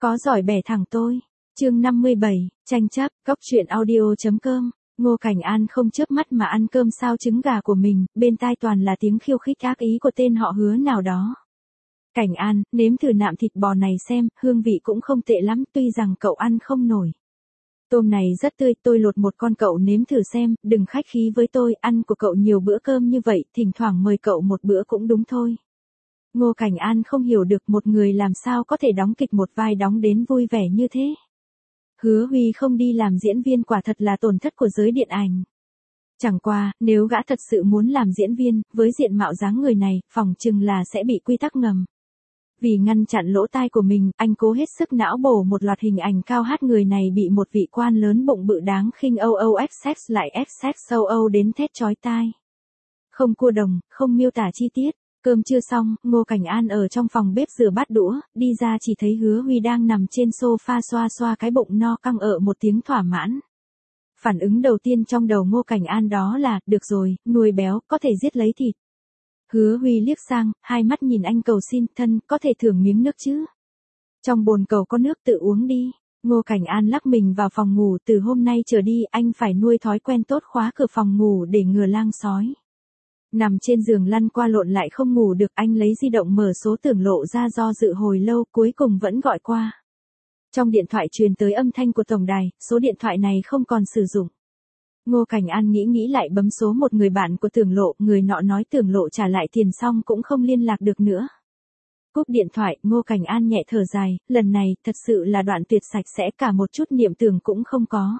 Có giỏi bẻ thẳng tôi. Chương 57, tranh chấp, góc truyện audio.com. Ngô Cảnh An không chớp mắt mà ăn cơm sao trứng gà của mình, bên tai toàn là tiếng khiêu khích ác ý của tên họ Hứa nào đó. Cảnh An, nếm thử nạm thịt bò này xem, hương vị cũng không tệ lắm, tuy rằng cậu ăn không nổi. Tôm này rất tươi, tôi lột một con cậu nếm thử xem, đừng khách khí với tôi, ăn của cậu nhiều bữa cơm như vậy, thỉnh thoảng mời cậu một bữa cũng đúng thôi. Ngô Cảnh An không hiểu được một người làm sao có thể đóng kịch một vai đóng đến vui vẻ như thế. Hứa Huy không đi làm diễn viên quả thật là tổn thất của giới điện ảnh. Chẳng qua, nếu gã thật sự muốn làm diễn viên, với diện mạo dáng người này, phỏng chừng là sẽ bị quy tắc ngầm. Vì ngăn chặn lỗ tai của mình, anh cố hết sức não bổ một loạt hình ảnh cao hát người này bị một vị quan lớn bụng bự đáng khinh OOXX lại XXOO đến thét chói tai. Không cua đồng, không miêu tả chi tiết. Cơm chưa xong, Ngô Cảnh An ở trong phòng bếp rửa bát đũa, đi ra chỉ thấy Hứa Huy đang nằm trên sofa xoa xoa cái bụng no căng ở một tiếng thỏa mãn. Phản ứng đầu tiên trong đầu Ngô Cảnh An đó là, được rồi, nuôi béo, có thể giết lấy thịt. Hứa Huy liếc sang, hai mắt nhìn anh cầu xin, thân, có thể thưởng miếng nước chứ? Trong bồn cầu có nước tự uống đi. Ngô Cảnh An lắc mình vào phòng ngủ, từ hôm nay trở đi anh phải nuôi thói quen tốt khóa cửa phòng ngủ để ngừa lang sói. Nằm trên giường lăn qua lộn lại không ngủ được, anh lấy di động mở số Tưởng Lộ ra do dự hồi lâu, cuối cùng vẫn gọi qua. Trong điện thoại truyền tới âm thanh của tổng đài, số điện thoại này không còn sử dụng. Ngô Cảnh An nghĩ lại bấm số một người bạn của Tưởng Lộ, người nọ nói Tưởng Lộ trả lại tiền xong cũng không liên lạc được nữa. Cúp điện thoại, Ngô Cảnh An nhẹ thở dài, lần này thật sự là đoạn tuyệt sạch sẽ, cả một chút niệm tưởng cũng không có.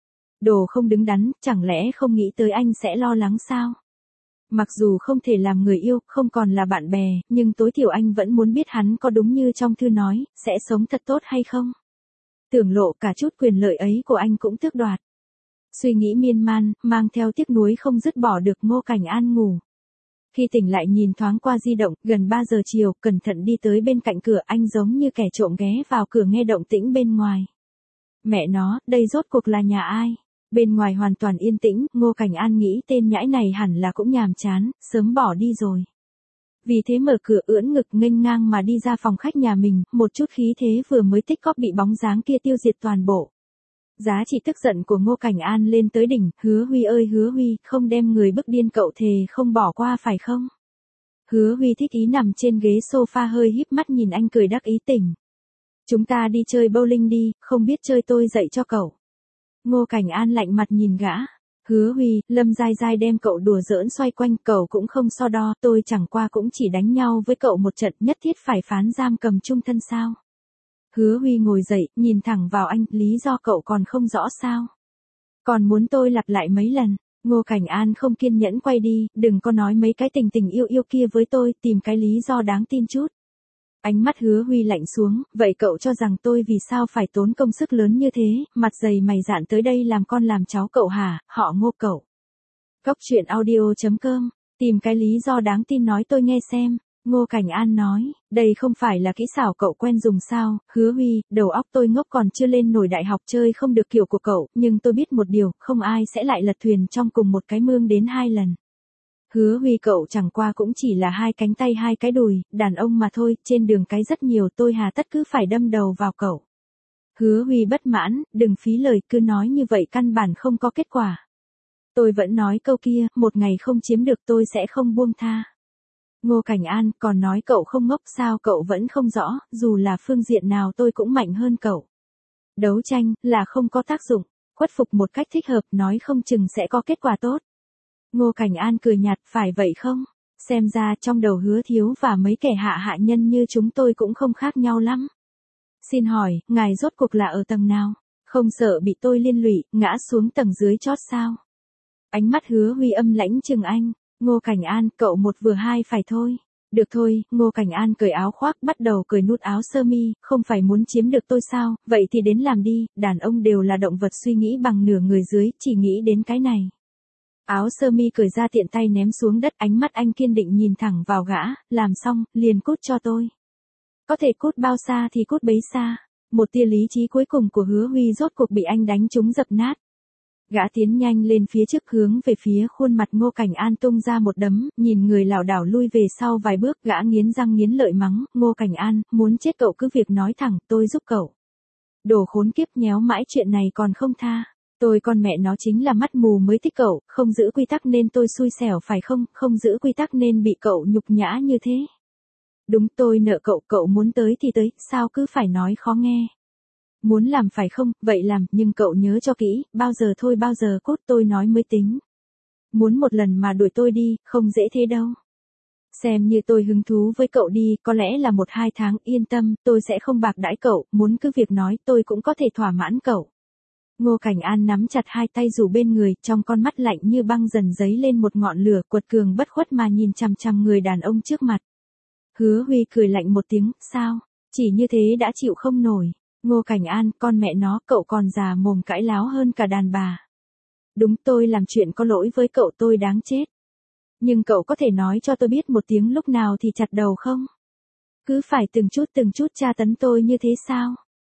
Đồ không đứng đắn, chẳng lẽ không nghĩ tới anh sẽ lo lắng sao? Mặc dù không thể làm người yêu, không còn là bạn bè, nhưng tối thiểu anh vẫn muốn biết hắn có đúng như trong thư nói, sẽ sống thật tốt hay không. Tưởng Lộ cả chút quyền lợi ấy của anh cũng tước đoạt. Suy nghĩ miên man, mang theo tiếc nuối không dứt bỏ được, Ngô Cảnh An ngủ. Khi tỉnh lại nhìn thoáng qua di động, gần 3 giờ chiều, cẩn thận đi tới bên cạnh cửa, anh giống như kẻ trộm ghé vào cửa nghe động tĩnh bên ngoài. Mẹ nó, đây rốt cuộc là nhà ai? Bên ngoài hoàn toàn yên tĩnh, Ngô Cảnh An nghĩ tên nhãi này hẳn là cũng nhàm chán, sớm bỏ đi rồi. Vì thế mở cửa ưỡn ngực nghênh ngang mà đi ra phòng khách nhà mình, một chút khí thế vừa mới tích cóp bị bóng dáng kia tiêu diệt toàn bộ. Giá trị tức giận của Ngô Cảnh An lên tới đỉnh, Hứa Huy ơi Hứa Huy, không đem người bức điên cậu thề không bỏ qua phải không? Hứa Huy thích ý nằm trên ghế sofa hơi híp mắt nhìn anh cười đắc ý tỉnh. Chúng ta đi chơi bowling đi, không biết chơi tôi dạy cho cậu. Ngô Cảnh An lạnh mặt nhìn gã. Hứa Huy, Lâm Giai Giai đem cậu đùa giỡn xoay quanh, cậu cũng không so đo, tôi chẳng qua cũng chỉ đánh nhau với cậu một trận, nhất thiết phải phán giam cầm chung thân sao? Hứa Huy ngồi dậy, nhìn thẳng vào anh, lý do cậu còn không rõ sao? Còn muốn tôi lặp lại mấy lần? Ngô Cảnh An không kiên nhẫn quay đi, đừng có nói mấy cái tình tình yêu yêu kia với tôi, tìm cái lý do đáng tin chút. Ánh mắt Hứa Huy lạnh xuống, vậy cậu cho rằng tôi vì sao phải tốn công sức lớn như thế, mặt dày mày dạn tới đây làm con làm cháu cậu hả, họ Ngô cậu. Góc truyện audio.com, tìm cái lý do đáng tin nói tôi nghe xem. Ngô Cảnh An nói, đây không phải là kỹ xảo cậu quen dùng sao, Hứa Huy, đầu óc tôi ngốc còn chưa lên nổi đại học chơi không được kiểu của cậu, nhưng tôi biết một điều, không ai sẽ lại lật thuyền trong cùng một cái mương đến 2 lần. Hứa Huy cậu chẳng qua cũng chỉ là 2 cánh tay 2 cái đùi, đàn ông mà thôi, trên đường cái rất nhiều, tôi hà tất cứ phải đâm đầu vào cậu. Hứa Huy bất mãn, đừng phí lời, cứ nói như vậy căn bản không có kết quả. Tôi vẫn nói câu kia, một ngày không chiếm được tôi sẽ không buông tha. Ngô Cảnh An, còn nói cậu không ngốc sao, cậu vẫn không rõ, dù là phương diện nào tôi cũng mạnh hơn cậu. Đấu tranh, là không có tác dụng, khuất phục một cách thích hợp, nói không chừng sẽ có kết quả tốt. Ngô Cảnh An cười nhạt, phải vậy không? Xem ra trong đầu Hứa thiếu và mấy kẻ hạ nhân như chúng tôi cũng không khác nhau lắm. Xin hỏi, ngài rốt cuộc là ở tầng nào? Không sợ bị tôi liên lụy, ngã xuống tầng dưới chót sao? Ánh mắt Hứa Huy âm lãnh chừng anh. Ngô Cảnh An, cậu một vừa hai phải thôi. Được thôi, Ngô Cảnh An cởi áo khoác, bắt đầu cởi nút áo sơ mi, không phải muốn chiếm được tôi sao, vậy thì đến làm đi, đàn ông đều là động vật suy nghĩ bằng nửa người dưới, chỉ nghĩ đến cái này. Áo sơ mi cởi ra tiện tay ném xuống đất, ánh mắt anh kiên định nhìn thẳng vào gã, làm xong, liền cút cho tôi. Có thể cút bao xa thì cút bấy xa. Một tia lý trí cuối cùng của Hứa Huy rốt cuộc bị anh đánh trúng dập nát. Gã tiến nhanh lên phía trước hướng về phía khuôn mặt Ngô Cảnh An tung ra một đấm, nhìn người lảo đảo lui về sau vài bước, gã nghiến răng nghiến lợi mắng, Ngô Cảnh An, muốn chết cậu cứ việc nói thẳng, tôi giúp cậu. Đồ khốn kiếp, nhéo mãi chuyện này còn không tha. Tôi con mẹ nó chính là mắt mù mới thích cậu, không giữ quy tắc nên tôi xui xẻo phải không, không giữ quy tắc nên bị cậu nhục nhã như thế. Đúng, tôi nợ cậu, cậu muốn tới thì tới, sao cứ phải nói khó nghe. Muốn làm phải không, vậy làm, nhưng cậu nhớ cho kỹ, bao giờ thôi bao giờ cốt tôi nói mới tính. Muốn một lần mà đuổi tôi đi, không dễ thế đâu. Xem như tôi hứng thú với cậu đi, có lẽ là 1-2 tháng, yên tâm, tôi sẽ không bạc đãi cậu, muốn cứ việc nói, tôi cũng có thể thỏa mãn cậu. Ngô Cảnh An nắm chặt hai tay dù bên người, trong con mắt lạnh như băng dần dấy lên một ngọn lửa, quật cường bất khuất mà nhìn chằm chằm người đàn ông trước mặt. Hứa Huy cười lạnh một tiếng, sao, chỉ như thế đã chịu không nổi. Ngô Cảnh An, con mẹ nó, cậu còn già mồm cãi láo hơn cả đàn bà. Đúng, tôi làm chuyện có lỗi với cậu, tôi đáng chết. Nhưng cậu có thể nói cho tôi biết một tiếng lúc nào thì chặt đầu không? Cứ phải từng chút tra tấn tôi như thế sao?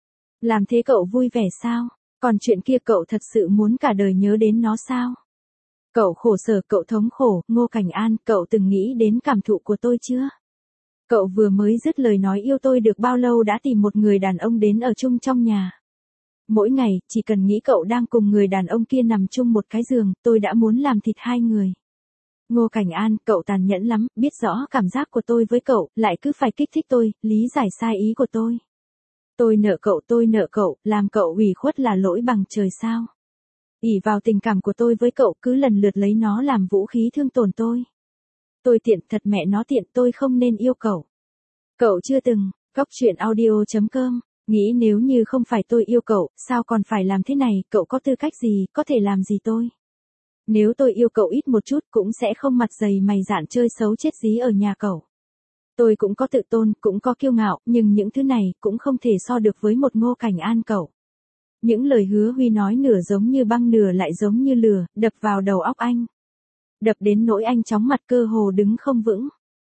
Làm thế cậu vui vẻ sao? Còn chuyện kia cậu thật sự muốn cả đời nhớ đến nó sao? Cậu khổ sở, cậu thống khổ, Ngô Cảnh An, cậu từng nghĩ đến cảm thụ của tôi chưa? Cậu vừa mới dứt lời nói yêu tôi được bao lâu đã tìm một người đàn ông đến ở chung trong nhà. Mỗi ngày, chỉ cần nghĩ cậu đang cùng người đàn ông kia nằm chung một cái giường, tôi đã muốn làm thịt hai người. Ngô Cảnh An, cậu tàn nhẫn lắm, biết rõ cảm giác của tôi với cậu, lại cứ phải kích thích tôi, lý giải sai ý của tôi. Tôi nợ cậu, làm cậu ủy khuất là lỗi bằng trời sao. Ỷ vào tình cảm của tôi với cậu cứ lần lượt lấy nó làm vũ khí thương tổn tôi. Tôi tiện, thật mẹ nó tiện, tôi không nên yêu cậu. Cậu chưa từng, Góc Chuyện Audio.com, nghĩ nếu như không phải tôi yêu cậu, sao còn phải làm thế này, cậu có tư cách gì, có thể làm gì tôi. Nếu tôi yêu cậu ít một chút cũng sẽ không mặt dày mày dạn chơi xấu chết dí ở nhà cậu. Tôi cũng có tự tôn, cũng có kiêu ngạo, nhưng những thứ này cũng không thể so được với một Ngô Cảnh An cậu. Những lời Hứa Huy nói nửa giống như băng nửa lại giống như lửa, đập vào đầu óc anh. Đập đến nỗi anh chóng mặt cơ hồ đứng không vững.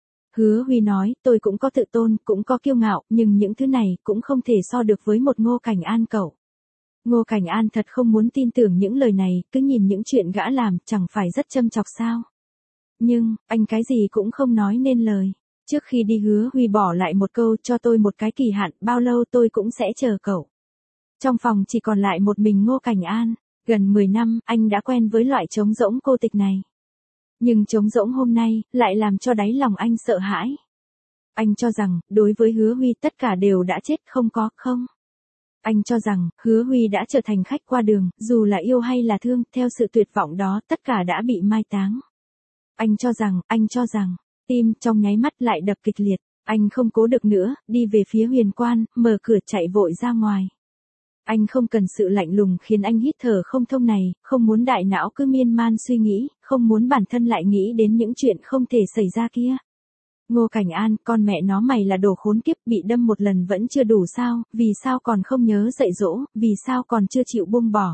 Hứa Huy nói, tôi cũng có tự tôn, cũng có kiêu ngạo, nhưng những thứ này cũng không thể so được với một Ngô Cảnh An cậu. Ngô Cảnh An thật không muốn tin tưởng những lời này, cứ nhìn những chuyện gã làm, chẳng phải rất châm chọc sao. Nhưng, anh cái gì cũng không nói nên lời. Trước khi đi Hứa Huy bỏ lại một câu, cho tôi một cái kỳ hạn, bao lâu tôi cũng sẽ chờ cậu. Trong phòng chỉ còn lại một mình Ngô Cảnh An, gần 10 năm, anh đã quen với loại trống rỗng cô tịch này. Nhưng trống rỗng hôm nay, lại làm cho đáy lòng anh sợ hãi. Anh cho rằng, đối với Hứa Huy tất cả đều đã chết, không. Anh cho rằng, Hứa Huy đã trở thành khách qua đường, dù là yêu hay là thương, theo sự tuyệt vọng đó, tất cả đã bị mai táng. Anh cho rằng, tim trong nháy mắt lại đập kịch liệt, anh không cố được nữa, đi về phía Huyền Quan, mở cửa chạy vội ra ngoài. Anh không cần sự lạnh lùng khiến anh hít thở không thông này, không muốn đại não cứ miên man suy nghĩ, không muốn bản thân lại nghĩ đến những chuyện không thể xảy ra kia. Ngô Cảnh An, con mẹ nó mày là đồ khốn kiếp, bị đâm một lần vẫn chưa đủ sao, vì sao còn không nhớ dạy dỗ, vì sao còn chưa chịu buông bỏ.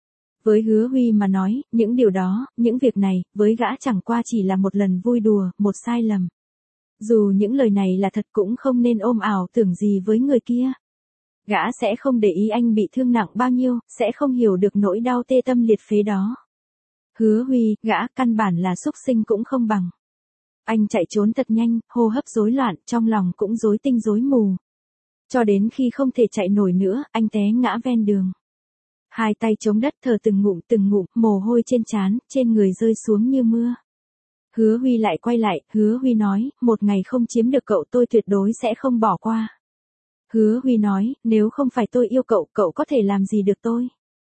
Với Hứa Huy mà nói, những điều đó, những việc này, với gã chẳng qua chỉ là một lần vui đùa, một sai lầm. Dù những lời này là thật cũng không nên ôm ảo tưởng gì với người kia. Gã sẽ không để ý anh bị thương nặng bao nhiêu, sẽ không hiểu được nỗi đau tê tâm liệt phế đó. Hứa Huy, gã căn bản là súc sinh cũng không bằng. Anh chạy trốn thật nhanh, hô hấp rối loạn, trong lòng cũng rối tinh rối mù. Cho đến khi không thể chạy nổi nữa, anh té ngã ven đường. Hai tay chống đất thở từng ngụm, mồ hôi trên trán, trên người rơi xuống như mưa. Hứa Huy lại quay lại, Hứa Huy nói, một ngày không chiếm được cậu tôi tuyệt đối sẽ không bỏ qua. Hứa Huy nói, nếu không phải tôi yêu cậu, cậu có thể làm gì được tôi?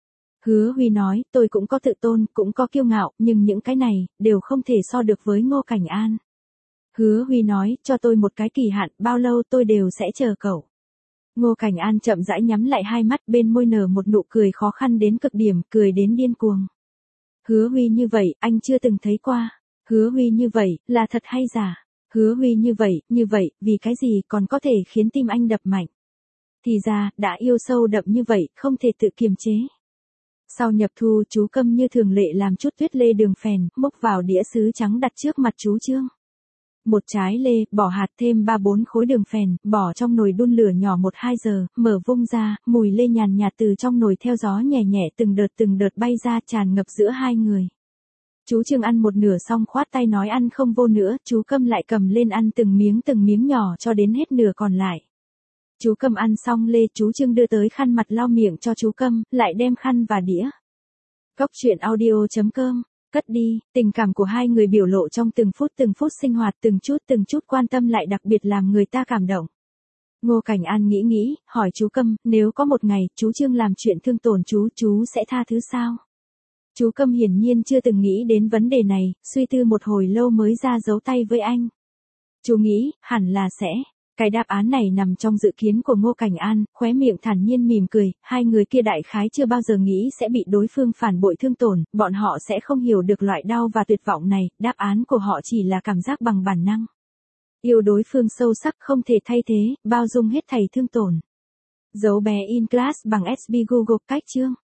Hứa Huy nói, tôi cũng có tự tôn, cũng có kiêu ngạo, nhưng những cái này, đều không thể so được với Ngô Cảnh An. Hứa Huy nói, cho tôi một cái kỳ hạn, bao lâu tôi đều sẽ chờ cậu. Ngô Cảnh An chậm rãi nhắm lại hai mắt, bên môi nở một nụ cười khó khăn đến cực điểm, cười đến điên cuồng. Hứa Huy như vậy, anh chưa từng thấy qua. Hứa Huy như vậy, là thật hay giả? Hứa Huy như vậy, vì cái gì còn có thể khiến tim anh đập mạnh? Thì ra, đã yêu sâu đậm như vậy, không thể tự kiềm chế. Sau nhập thu, chú Câm như thường lệ làm chút tuyết lê đường phèn, múc vào đĩa sứ trắng đặt trước mặt chú Trương. Một trái lê, bỏ hạt thêm 3-4 khối đường phèn, bỏ trong nồi đun lửa nhỏ 1-2 giờ, mở vung ra, mùi lê nhàn nhạt từ trong nồi theo gió nhẹ nhẹ từng đợt bay ra tràn ngập giữa hai người. Chú Trương ăn một nửa xong khoát tay nói ăn không vô nữa, chú Câm lại cầm lên ăn từng miếng nhỏ cho đến hết nửa còn lại. Chú Câm ăn xong lê, chú Trương đưa tới khăn mặt lau miệng cho chú Câm, lại đem khăn và đĩa. Cóc truyện audio.com, cất đi, tình cảm của hai người biểu lộ trong từng phút sinh hoạt, từng chút quan tâm lại đặc biệt làm người ta cảm động. Ngô Cảnh An nghĩ, hỏi chú Câm, nếu có một ngày, chú Trương làm chuyện thương tổn chú sẽ tha thứ sao? Chú Câm hiển nhiên chưa từng nghĩ đến vấn đề này, suy tư một hồi lâu mới ra dấu tay với anh. Chú nghĩ, hẳn là sẽ. Cái đáp án này nằm trong dự kiến của Ngô Cảnh An, khóe miệng thản nhiên mỉm cười, hai người kia đại khái chưa bao giờ nghĩ sẽ bị đối phương phản bội thương tổn, bọn họ sẽ không hiểu được loại đau và tuyệt vọng này, đáp án của họ chỉ là cảm giác bằng bản năng. Yêu đối phương sâu sắc không thể thay thế, bao dung hết thảy thương tổn. Dấu bé in class bằng SB Google cách chương.